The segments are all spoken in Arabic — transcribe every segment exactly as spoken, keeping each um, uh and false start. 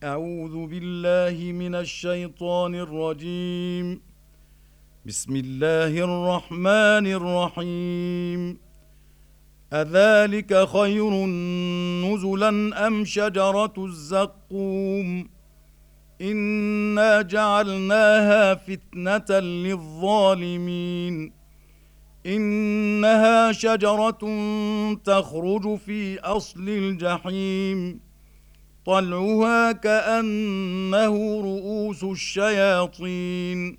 أعوذ بالله من الشيطان الرجيم. بسم الله الرحمن الرحيم. أذلك خير نزلا أم شجرة الزقوم إنا جعلناها فتنة للظالمين إنها شجرة تخرج في أصل الجحيم طلعها كأنه رؤوس الشياطين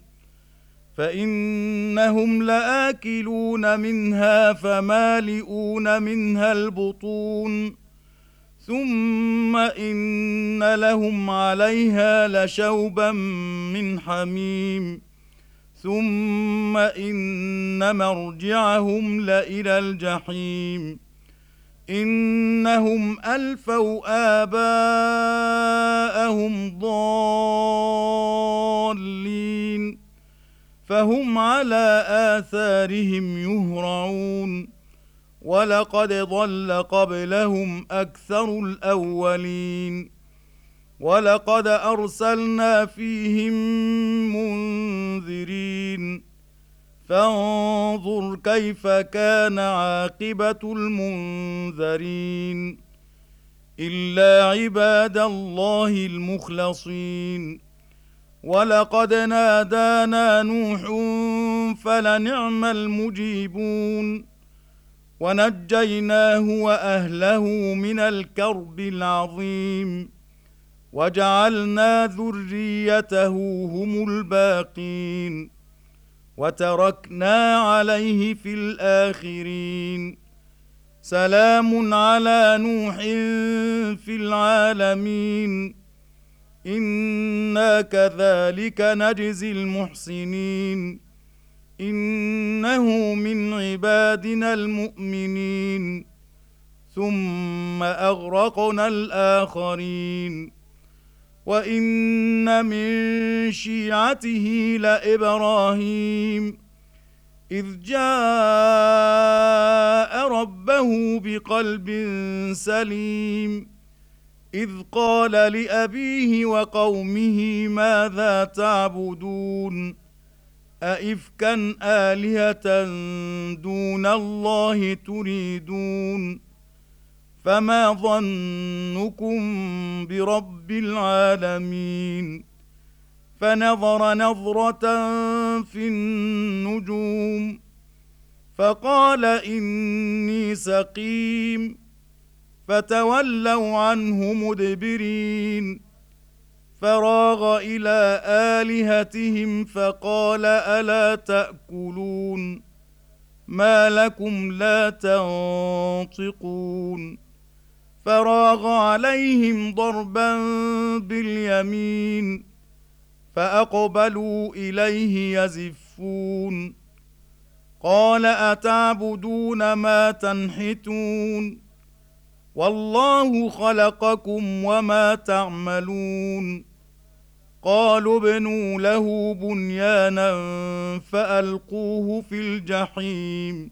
فإنهم لآكلون منها فمالئون منها البطون ثم إن لهم عليها لشوبا من حميم ثم إن مرجعهم لإلى الجحيم إنهم ألفوا آباءهم ضالين فهم على آثارهم يهرعون ولقد ضل قبلهم أكثر الأولين ولقد أرسلنا فيهم منذرين فانظر كيف كان عاقبة المنذرين إلا عباد الله المخلصين ولقد نادانا نوح فلنعم المجيبون ونجيناه وأهله من الكرب العظيم وجعلنا ذريته هم الباقين وتركنا عليه في الآخرين سلام على نوح في العالمين إنا كذلك نجزي المحسنين إنه من عبادنا المؤمنين ثم أغرقنا الآخرين وإن من شيعته لإبراهيم إذ جاء ربه بقلب سليم إذ قال لأبيه وقومه ماذا تعبدون أئفكا آلهة دون الله تريدون فما ظنكم برب العالمين فنظر نظرة في النجوم فقال إني سقيم فتولوا عنه مدبرين فراغ إلى آلهتهم فقال ألا تأكلون ما لكم لا تنطقون فراغ عليهم ضربا باليمين فأقبلوا إليه يزفون قال أتعبدون ما تنحتون والله خلقكم وما تعملون قالوا ابنوا له بنيانا فألقوه في الجحيم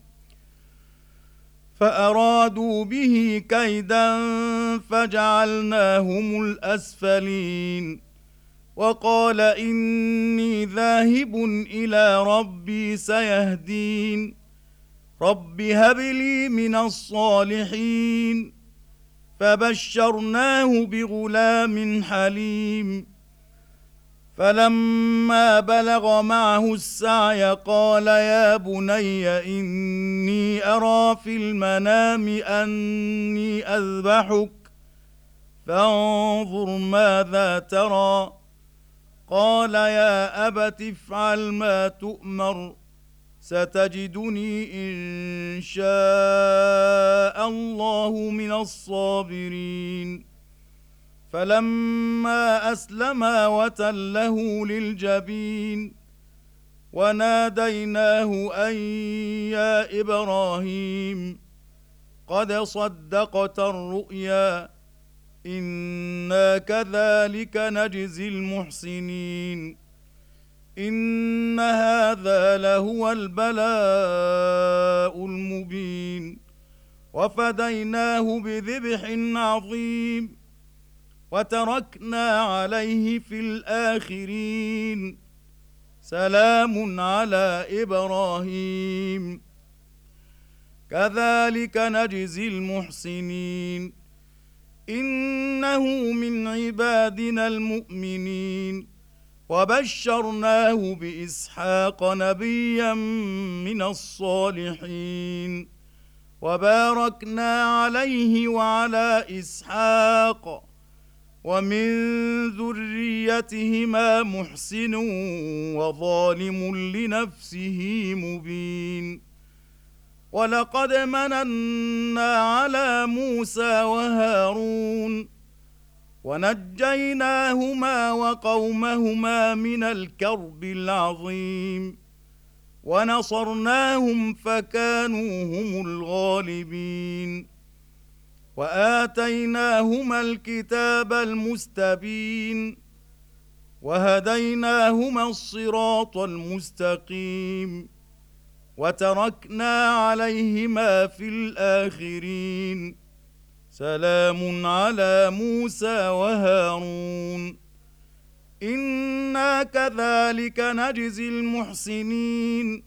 فأرادوا به كيدا فجعلناهم الأسفلين وقال إني ذاهب إلى ربي سيهدين رب هب لي من الصالحين فبشرناه بغلام حليم فلما بلغ معه السعي قال يا بني إني أرى في المنام أني أذبحك فانظر ماذا ترى قال يا أبت افعل ما تؤمر ستجدني إن شاء الله من الصابرين فلما أسلما وتله للجبين وناديناه أن يا إبراهيم قد صدقت الرؤيا إنا كذلك نجزي المحسنين إن هذا لهو البلاء المبين. المبين. وفديناه بذبح عظيم وتركنا عليه في الآخرين سلام على إبراهيم كذلك نجزي المحسنين إنه من عبادنا المؤمنين وبشرناه بإسحاق نبيا من الصالحين وباركنا عليه وعلى إسحاق ومن ذريتهما محسن وظالم لنفسه مبين ولقد مننا على موسى وهارون ونجيناهما وقومهما من الكرب العظيم ونصرناهم فكانوا هم الغالبين وآتيناهما الكتاب المستبين وهديناهما الصراط المستقيم وتركنا عليهما في الآخرين سلام على موسى وهارون إنا كذلك نجزي المحسنين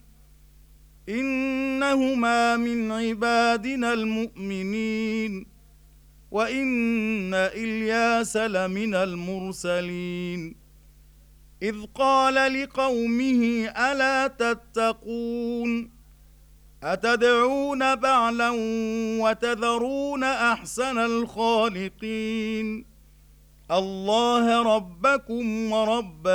إنهما من عبادنا المؤمنين وإن إلياس لمن المرسلين إذ قال لقومه ألا تتقون أتدعون بعلا وتذرون أحسن الخالقين الله ربكم ورب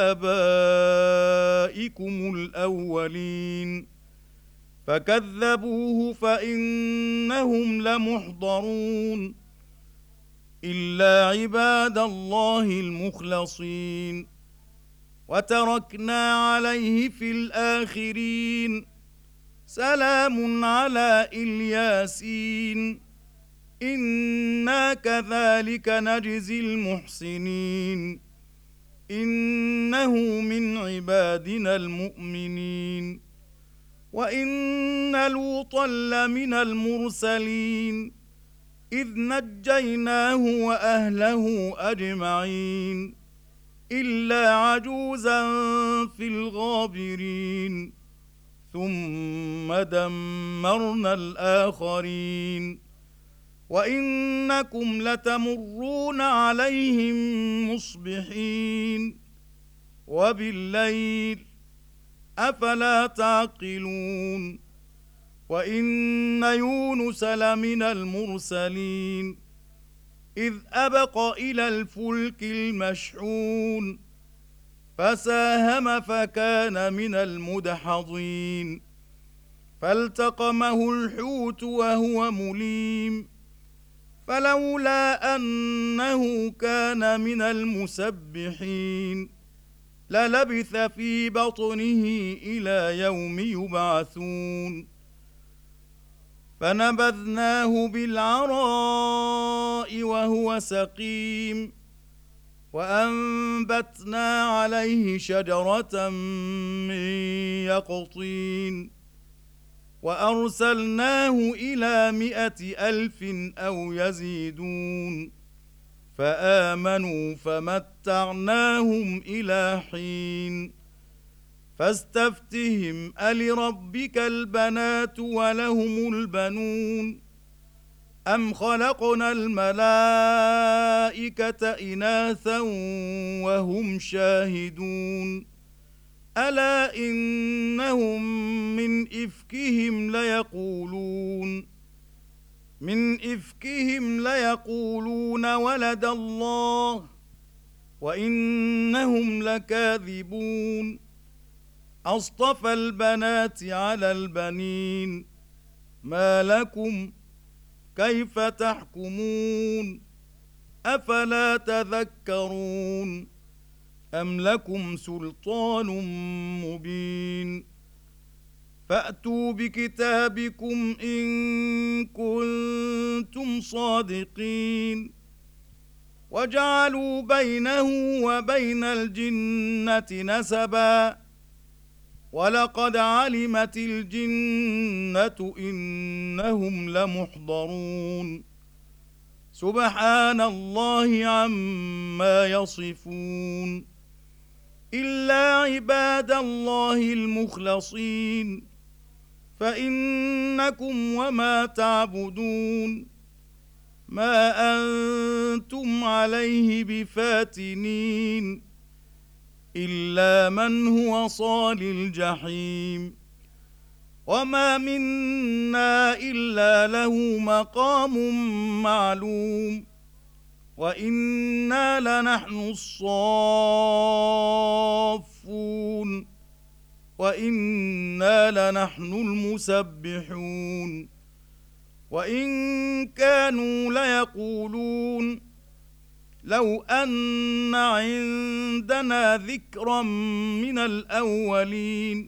آبائكم الأولين فكذبوه فإنهم لمحضرون إلا عباد الله المخلصين وتركنا عليه في الآخرين سلام على الياسين إنا كذلك نجزي المحسنين إنه من عبادنا المؤمنين وإن لوطا لمن المرسلين إذ نجيناه وأهله أجمعين إلا عجوزا في الغابرين ثم دمرنا الآخرين وإنكم لتمرون عليهم مصبحين وبالليل أفلا تعقلون وإن يونس لمن المرسلين إذ أبق إلى الفلك المشحون فساهم فكان من المدحضين فالتقمه الحوت وهو مليم فلولا أنه كان من المسبحين للبث في بطنه إلى يوم يبعثون فنبذناه بالعراء وهو سقيم وأنبتنا عليه شجرة من يقطين وأرسلناه إلى مائة ألف أو يزيدون فآمنوا فمتعناهم إلى حين فاستفتهم ألربك البنات ولهم البنون أم خلقنا الملائكة إناثا وهم شاهدون ألا إنهم من إفكهم ليقولون من إفكهم ليقولون ولد الله وإنهم لكاذبون أصطفى البنات على البنين ما لكم كيف تحكمون أفلا تذكرون أم لكم سلطان مبين فأتوا بكتابكم إن كنتم صادقين وجعلوا بينه وبين الجنة نسبا ولقد علمت الجنة إنهم لمحضرون سبحان الله عما يصفون إلا عباد الله المخلصين فإنكم وما تعبدون ما أنتم عليه بفاتنين إلا من هو صال الجحيم وما منا إلا له مقام معلوم وإنا لنحن الصافون وإنا لنحن المسبحون وإن كانوا ليقولون لو أن عندنا ذكرا من الأولين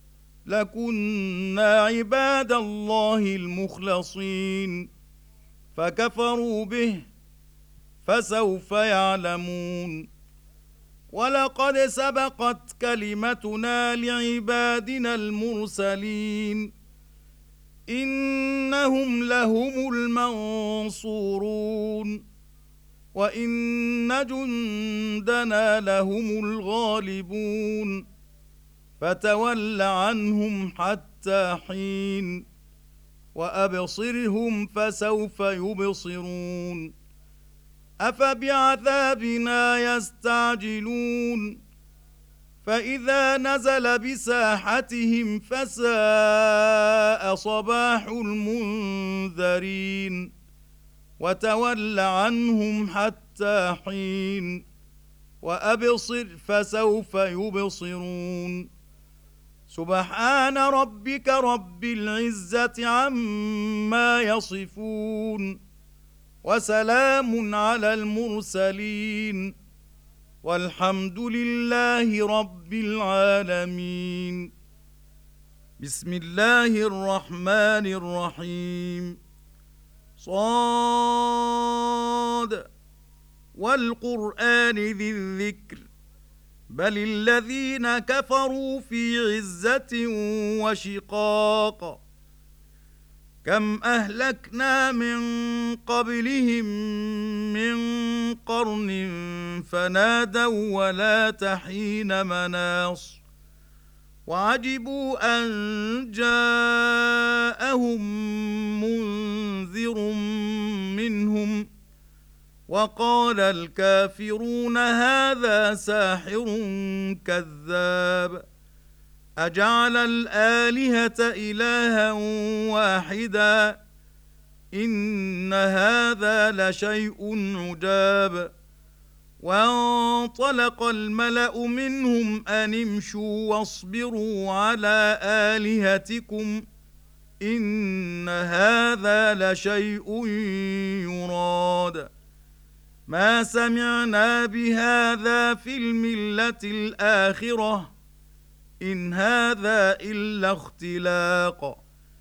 لكنا عباد الله المخلصين فكفروا به فسوف يعلمون ولقد سبقت كلمتنا لعبادنا المرسلين إنهم لهم المنصورون وإن جندنا لهم الغالبون فتول عنهم حتى حين وأبصرهم فسوف يبصرون أفبعذابنا يستعجلون فإذا نزل بساحتهم فساء صباح المنذرين وتول عنهم حتى حين وأبصر فسوف يبصرون سبحان ربك رب العزة عما يصفون وسلام على المرسلين والحمد لله رب العالمين. بسم الله الرحمن الرحيم. صاد والقرآن ذي الذكر بل الذين كفروا في عزة وشقاق كم أهلكنا من قبلهم من قرن فنادوا ولا تحين مناص وعجبوا أن جاءهم منذر منهم وقال الكافرون هذا ساحر كذاب أجعل الآلهة إلها واحدا إن هذا لشيء عجاب وانطلق الملأ منهم أن امشوا واصبروا على آلهتكم إن هذا لشيء يراد ما سمعنا بهذا في الملة الآخرة إن هذا إلا اختلاق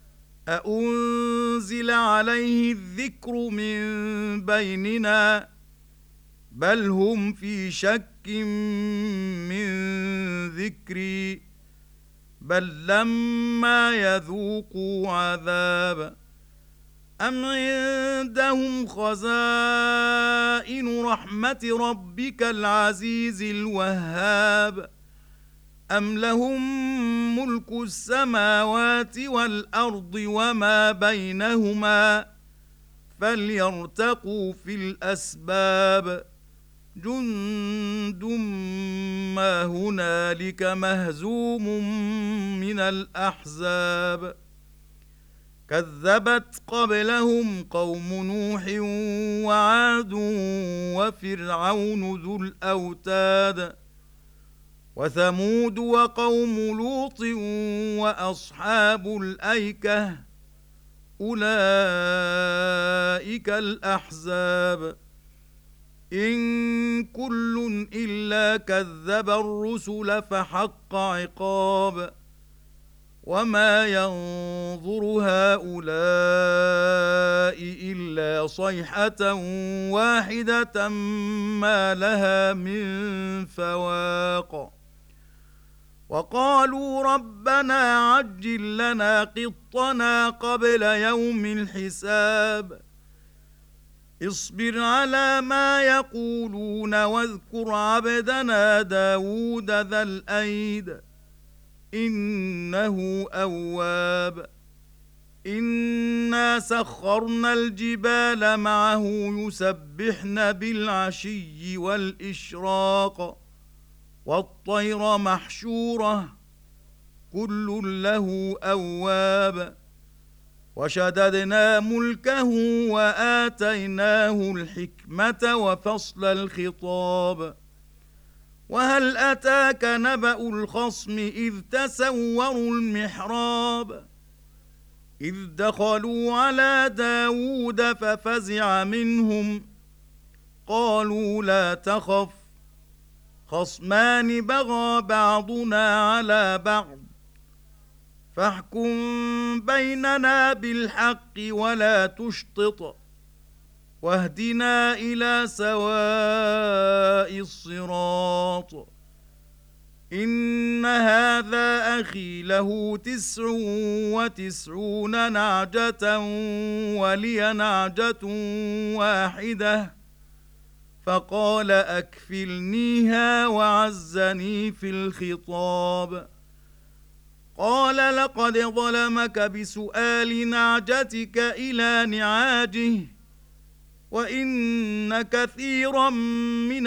أأنزل عليه الذكر من بيننا بل هم في شك من ذكري بل لما يذوقوا عذاب أم عندهم خزائن رحمة ربك العزيز الوهاب أم لهم ملك السماوات والأرض وما بينهما فليرتقوا في الأسباب جند ما هنالك مهزوم من الأحزاب كذبت قبلهم قوم نوح وعاد وفرعون ذو الأوتاد وثمود وقوم لوط وأصحاب الأيكة أولئك الأحزاب إن كل إلا كذب الرسل فحق عقاب وما ينظر هؤلاء إلا صيحة واحدة ما لها من فواق وقالوا ربنا عجل لنا قطنا قبل يوم الحساب اصبر على ما يقولون واذكر عبدنا داود ذا الأيد إنه أواب إنا سخرنا الجبال معه يسبحن بالعشي والإشراق والطير محشورة كل له أواب وشددنا ملكه وآتيناه الحكمة وفصل الخطاب وهل أتاك نبأ الخصم إذ تسوروا المحراب إذ دخلوا على داود ففزع منهم قالوا لا تخف خصمان بغى بعضنا على بعض فاحكم بيننا بالحق ولا تشطط واهدنا إلى سواء الصراط إن هذا أخي له تسع وتسعون نعجة ولي نعجة واحدة فقال أكفلنيها وعزني في الخطاب قال لقد ظلمك بسؤال نعجتك إلى نعاجه وإن كثيرا من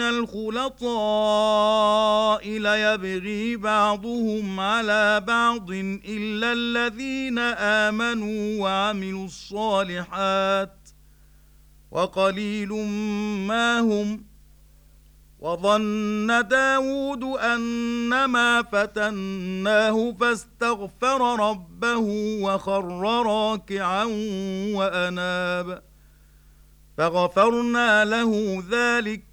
الخلطاء ليبغي بعضهم على بعض إلا الذين آمنوا وعملوا الصالحات وقليل ما هم وظن داود أنما فتناه فاستغفر ربه وخر راكعا وأناب فغفرنا له ذلك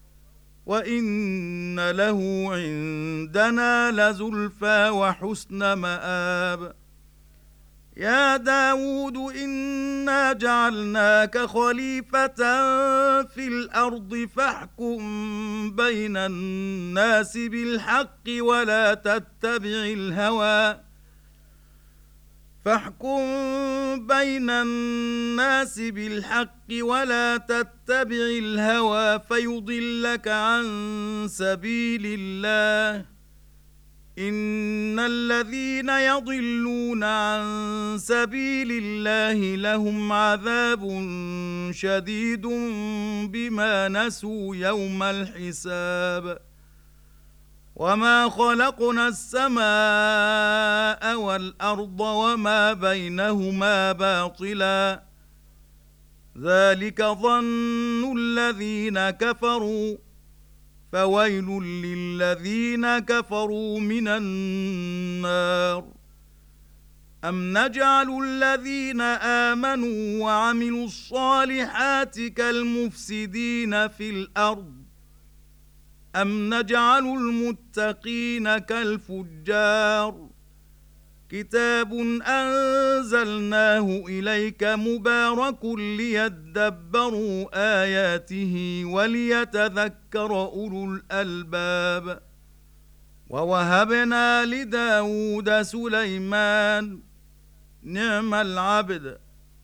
وإن له عندنا لزلفى وحسن مآب يا داود إنا جعلناك خليفة في الأرض فاحكم بين الناس بالحق ولا تتبع الهوى فاحكم بين الناس بالحق ولا تتبع الهوى فيضلك عن سبيل الله إن الذين يضلون عن سبيل الله لهم عذاب شديد بما نسوا يوم الحساب وما خلقنا السماء والأرض وما بينهما باطلا ذلك ظن الذين كفروا فويل للذين كفروا من النار أم نجعل الذين آمنوا وعملوا الصالحات كالمفسدين في الأرض أم نجعل المتقين كالفجار كتاب أنزلناه إليك مبارك ليدبروا آياته وليتذكر أولو الألباب ووهبنا لداود سليمان نعم العبد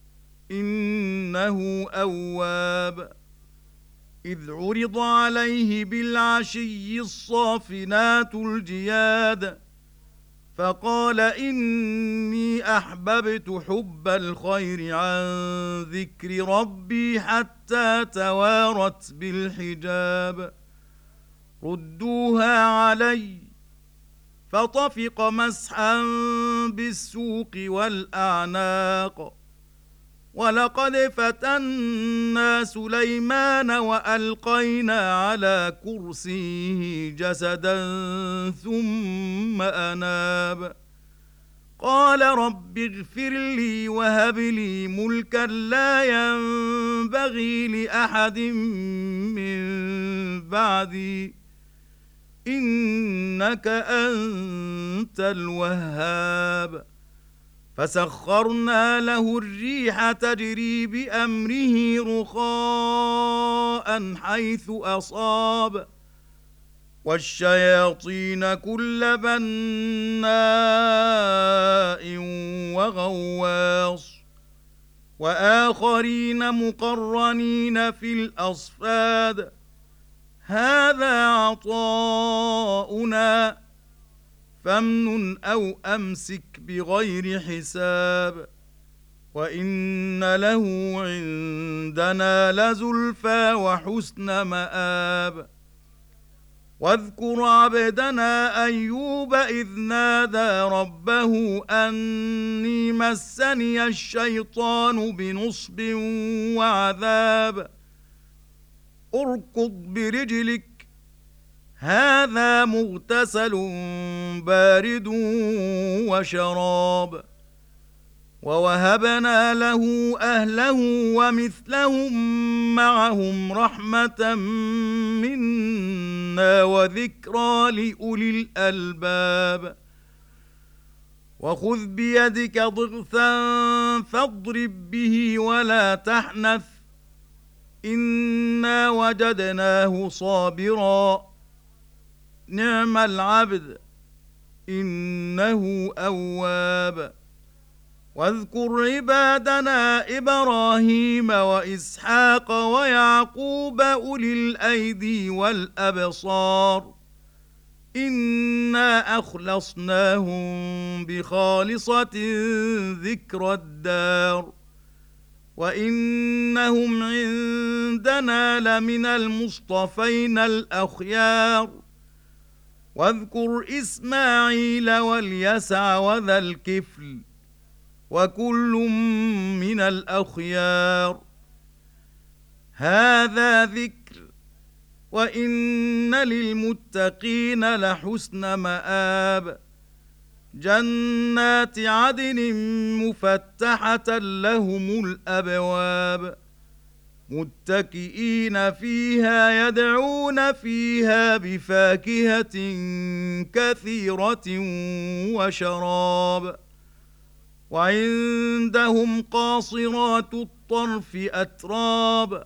إنه أواب إذ عرض عليه بالعشي الصافنات الجياد فقال إني أحببت حب الخير عن ذكر ربي حتى توارت بالحجاب ردوها علي فطفق مسحا بالسوق والأعناق ولقد فتنا سليمان وألقينا على كرسيه جسدا ثم أناب قال رب اغفر لي وهب لي ملكا لا ينبغي لأحد من بعدي إنك أنت الوهاب فسخرنا له الريح تجري بأمره رخاء حيث أصاب والشياطين كل بناء وغواص وآخرين مقرنين في الأصفاد هذا عطاؤنا فامنن أو أمسك بغير حساب وإن له عندنا لزلفى وحسن مآب واذكر عبدنا أيوب إذ نادى ربه أني مسني الشيطان بنصب وعذاب اركض برجلك هذا مغتسل بارد وشراب ووهبنا له أهله ومثلهم معهم رحمة منا وذكرى لأولي الألباب وخذ بيدك ضغثا فاضرب به ولا تحنث إنا وجدناه صابرا نعم العبد إنه أواب واذكر عبادنا إبراهيم وإسحاق ويعقوب أولي الأيدي والأبصار إنا أخلصناهم بخالصة ذكر الدار وإنهم عندنا لمن المصطفين الأخيار واذكر إسماعيل واليسع وذا الكفل وكل من الأخيار هذا ذكر وإن للمتقين لحسن مآب جنات عدن مفتحة لهم الأبواب متكئين فيها يدعون فيها بفاكهة كثيرة وشراب وعندهم قاصرات الطرف أتراب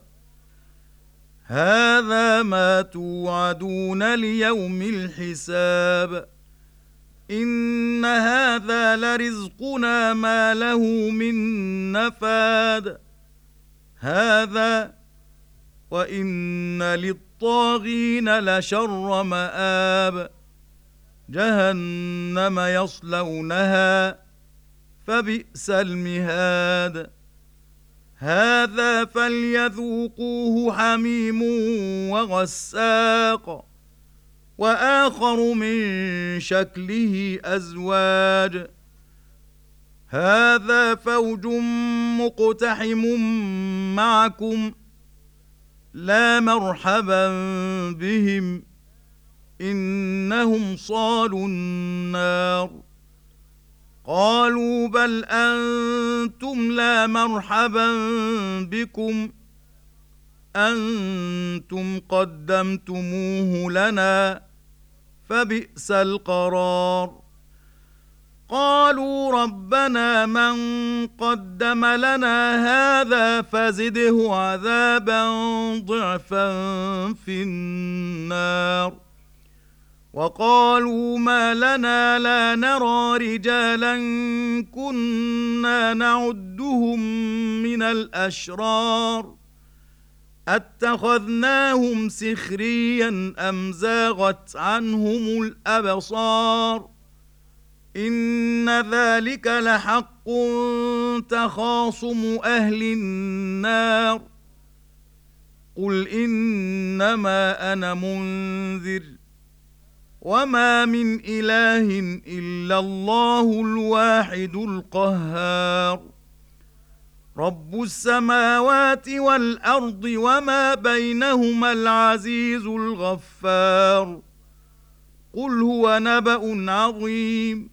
هذا ما توعدون ليوم الحساب إن هذا لرزقنا ما له من نفاد هذا وإن للطاغين لشر مآب جهنم يصلونها فبئس المهاد هذا فليذوقوه حميم وغساق وآخر من شكله أزواج هذا فوج مقتحم معكم لا مرحبا بهم إنهم صالوا النار قالوا بل أنتم لا مرحبا بكم أنتم قدمتموه لنا فبئس القرار قالوا ربنا من قدم لنا هذا فزده عذابا ضعفا في النار وقالوا ما لنا لا نرى رجالا كنا نعدهم من الأشرار أتخذناهم سخريا أم زاغت عنهم الأبصار إن ذلك لحق تخاصم أهل النار قل إنما أنا منذر وما من إله إلا الله الواحد القهار رب السماوات والأرض وما بينهما العزيز الغفار قل هو نبأ عظيم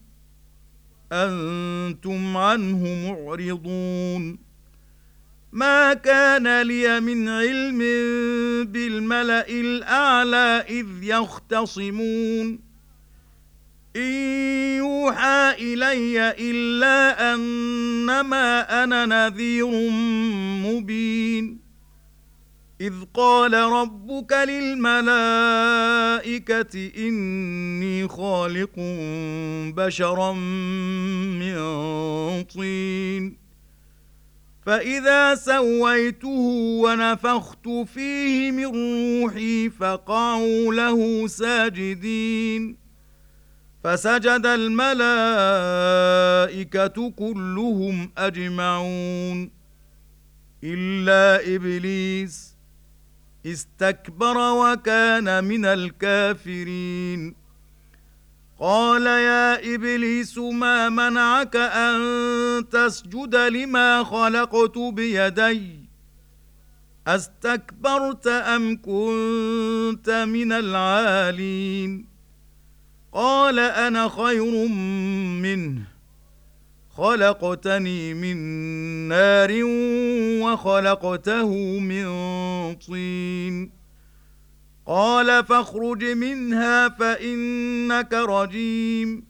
أنتم عنه معرضون ما كان لي من علم بالملأ الأعلى إذ يختصمون إن يوحى إلي إلا أنما أنا نذير مبين إذ قال ربك للملائكة إني خالق بشرا من طين فإذا سويته ونفخت فيه من روحي فقعوا له ساجدين فسجد الملائكة كلهم أجمعون إلا إبليس استكبر وكان من الكافرين قال يا إبليس ما منعك أن تسجد لما خلقت بيدي أستكبرت أم كنت من العالين قال أنا خير منه خلقتني من نار وخلقته من طين قال فاخرج منها فإنك رجيم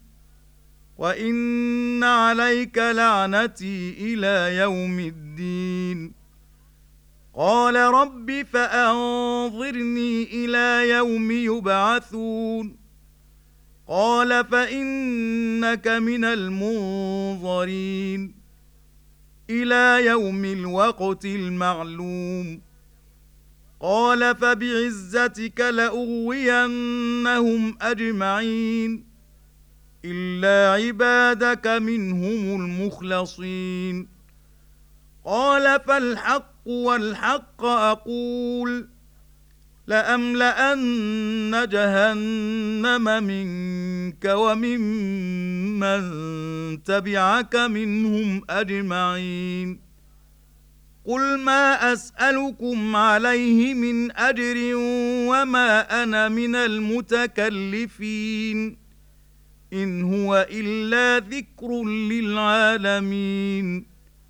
وإن عليك لعنتي إلى يوم الدين قال رب فأنظرني إلى يوم يبعثون قال فإنك من المنظرين إلى يوم الوقت المعلوم قال فبعزتك لأغوينهم أجمعين إلا عبادك منهم المخلصين قال فالحق والحق أقول لأملأن جهنم منك وممن تبعك منهم أجمعين قل ما أسألكم عليه من أجر وما أنا من المتكلفين إن هو إلا ذكر للعالمين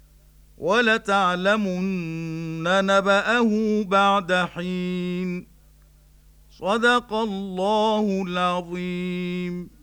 ولتعلمن نبأه بعد حين صدق الله العظيم.